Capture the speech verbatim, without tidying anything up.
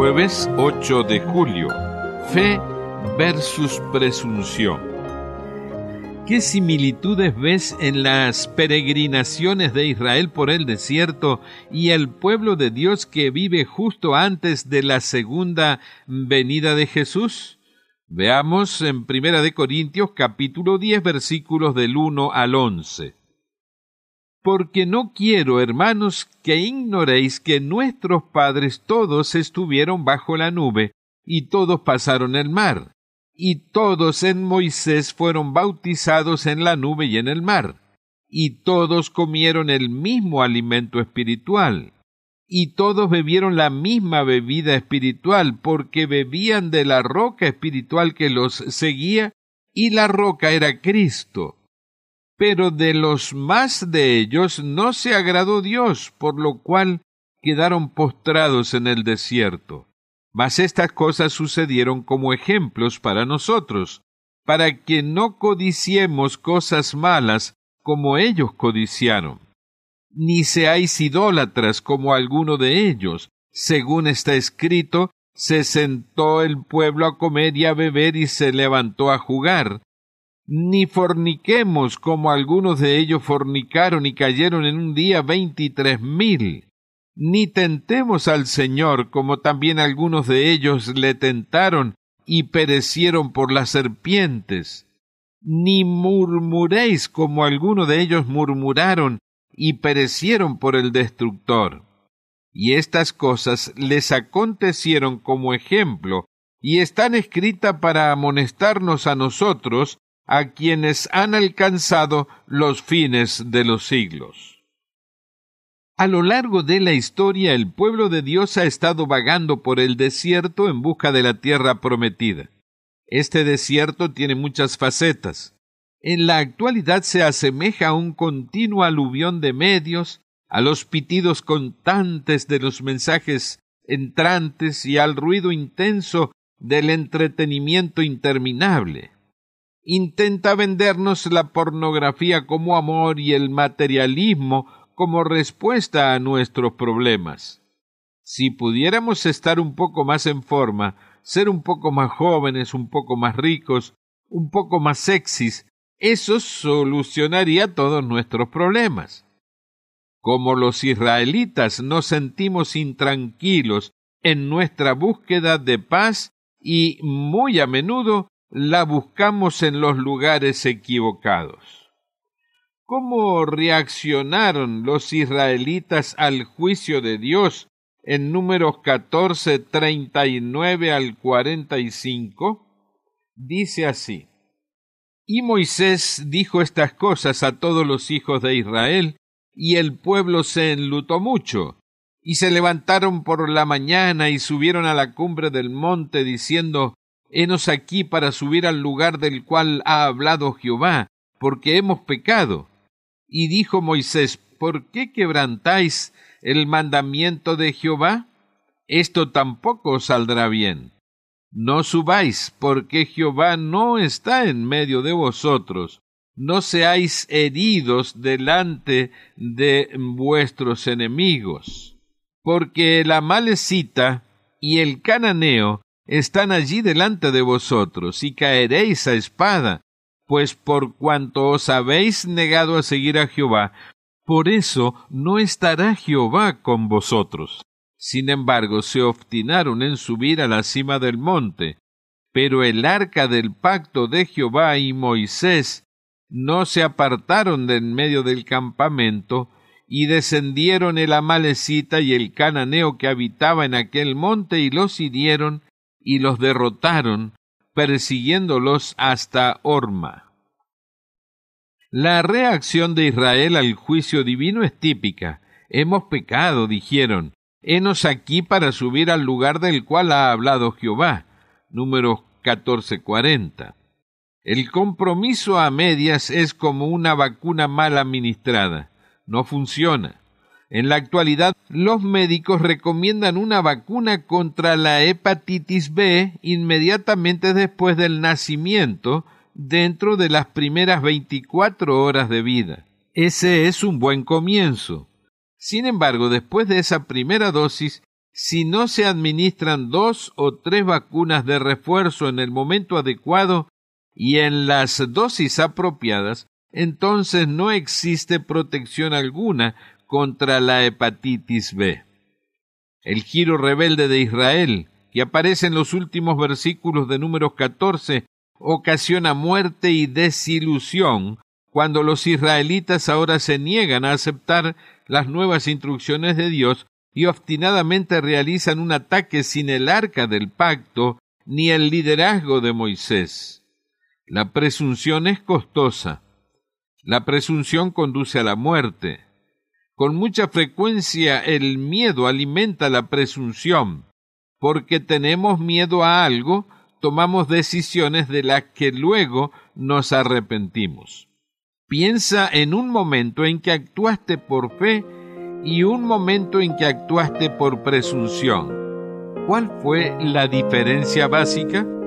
Jueves ocho de julio. Fe versus presunción. ¿Qué similitudes ves en las peregrinaciones de Israel por el desierto y el pueblo de Dios que vive justo antes de la segunda venida de Jesús? Veamos en Primera de Corintios capítulo diez versículos del uno al once. Porque no quiero, hermanos, que ignoréis que nuestros padres todos estuvieron bajo la nube, y todos pasaron el mar, y todos en Moisés fueron bautizados en la nube y en el mar, y todos comieron el mismo alimento espiritual, y todos bebieron la misma bebida espiritual, porque bebían de la roca espiritual que los seguía, y la roca era Cristo. Pero de los más de ellos no se agradó Dios, por lo cual quedaron postrados en el desierto. Mas estas cosas sucedieron como ejemplos para nosotros, para que no codiciemos cosas malas como ellos codiciaron. Ni seáis idólatras como alguno de ellos. Según está escrito, se sentó el pueblo a comer y a beber y se levantó a jugar. Ni forniquemos como algunos de ellos fornicaron y cayeron en un día veintitrés mil. Ni tentemos al Señor como también algunos de ellos le tentaron y perecieron por las serpientes. Ni murmuréis como algunos de ellos murmuraron y perecieron por el destructor. Y estas cosas les acontecieron como ejemplo y están escritas para amonestarnos a nosotros, a quienes han alcanzado los fines de los siglos. A lo largo de la historia, el pueblo de Dios ha estado vagando por el desierto en busca de la tierra prometida. Este desierto tiene muchas facetas. En la actualidad se asemeja a un continuo aluvión de medios, a los pitidos constantes de los mensajes entrantes y al ruido intenso del entretenimiento interminable. Intenta vendernos la pornografía como amor y el materialismo como respuesta a nuestros problemas. Si pudiéramos estar un poco más en forma, ser un poco más jóvenes, un poco más ricos, un poco más sexys, eso solucionaría todos nuestros problemas. Como los israelitas nos sentimos intranquilos en nuestra búsqueda de paz y muy a menudo la buscamos en los lugares equivocados. ¿Cómo reaccionaron los israelitas al juicio de Dios en Números catorce, treinta y nueve al cuarenta y cinco? Dice así: Y Moisés dijo estas cosas a todos los hijos de Israel, y el pueblo se enlutó mucho, y se levantaron por la mañana y subieron a la cumbre del monte, diciendo: Henos aquí para subir al lugar del cual ha hablado Jehová, porque hemos pecado. Y dijo Moisés: ¿Por qué quebrantáis el mandamiento de Jehová? Esto tampoco os saldrá bien. No subáis, porque Jehová no está en medio de vosotros. No seáis heridos delante de vuestros enemigos. Porque el amalecita y el cananeo están allí delante de vosotros, y caeréis a espada, pues por cuanto os habéis negado a seguir a Jehová, por eso no estará Jehová con vosotros. Sin embargo, se obstinaron en subir a la cima del monte, pero el arca del pacto de Jehová y Moisés no se apartaron de en medio del campamento, y descendieron el amalecita y el cananeo que habitaba en aquel monte, y los hirieron, y los derrotaron, persiguiéndolos hasta Horma. La reacción de Israel al juicio divino es típica. Hemos pecado, dijeron. Henos aquí para subir al lugar del cual ha hablado Jehová. Números catorce cuarenta. El compromiso a medias es como una vacuna mal administrada. No funciona. En la actualidad, los médicos recomiendan una vacuna contra la hepatitis B inmediatamente después del nacimiento, dentro de las primeras veinticuatro horas de vida. Ese es un buen comienzo. Sin embargo, después de esa primera dosis, si no se administran dos o tres vacunas de refuerzo en el momento adecuado y en las dosis apropiadas, entonces no existe protección alguna contra la hepatitis B. El giro rebelde de Israel, que aparece en los últimos versículos de Números catorce, ocasiona muerte y desilusión cuando los israelitas ahora se niegan a aceptar las nuevas instrucciones de Dios y obstinadamente realizan un ataque sin el arca del pacto ni el liderazgo de Moisés. La presunción es costosa. La presunción conduce a la muerte. Con mucha frecuencia el miedo alimenta la presunción. Porque tenemos miedo a algo, tomamos decisiones de las que luego nos arrepentimos. Piensa en un momento en que actuaste por fe y un momento en que actuaste por presunción. ¿Cuál fue la diferencia básica?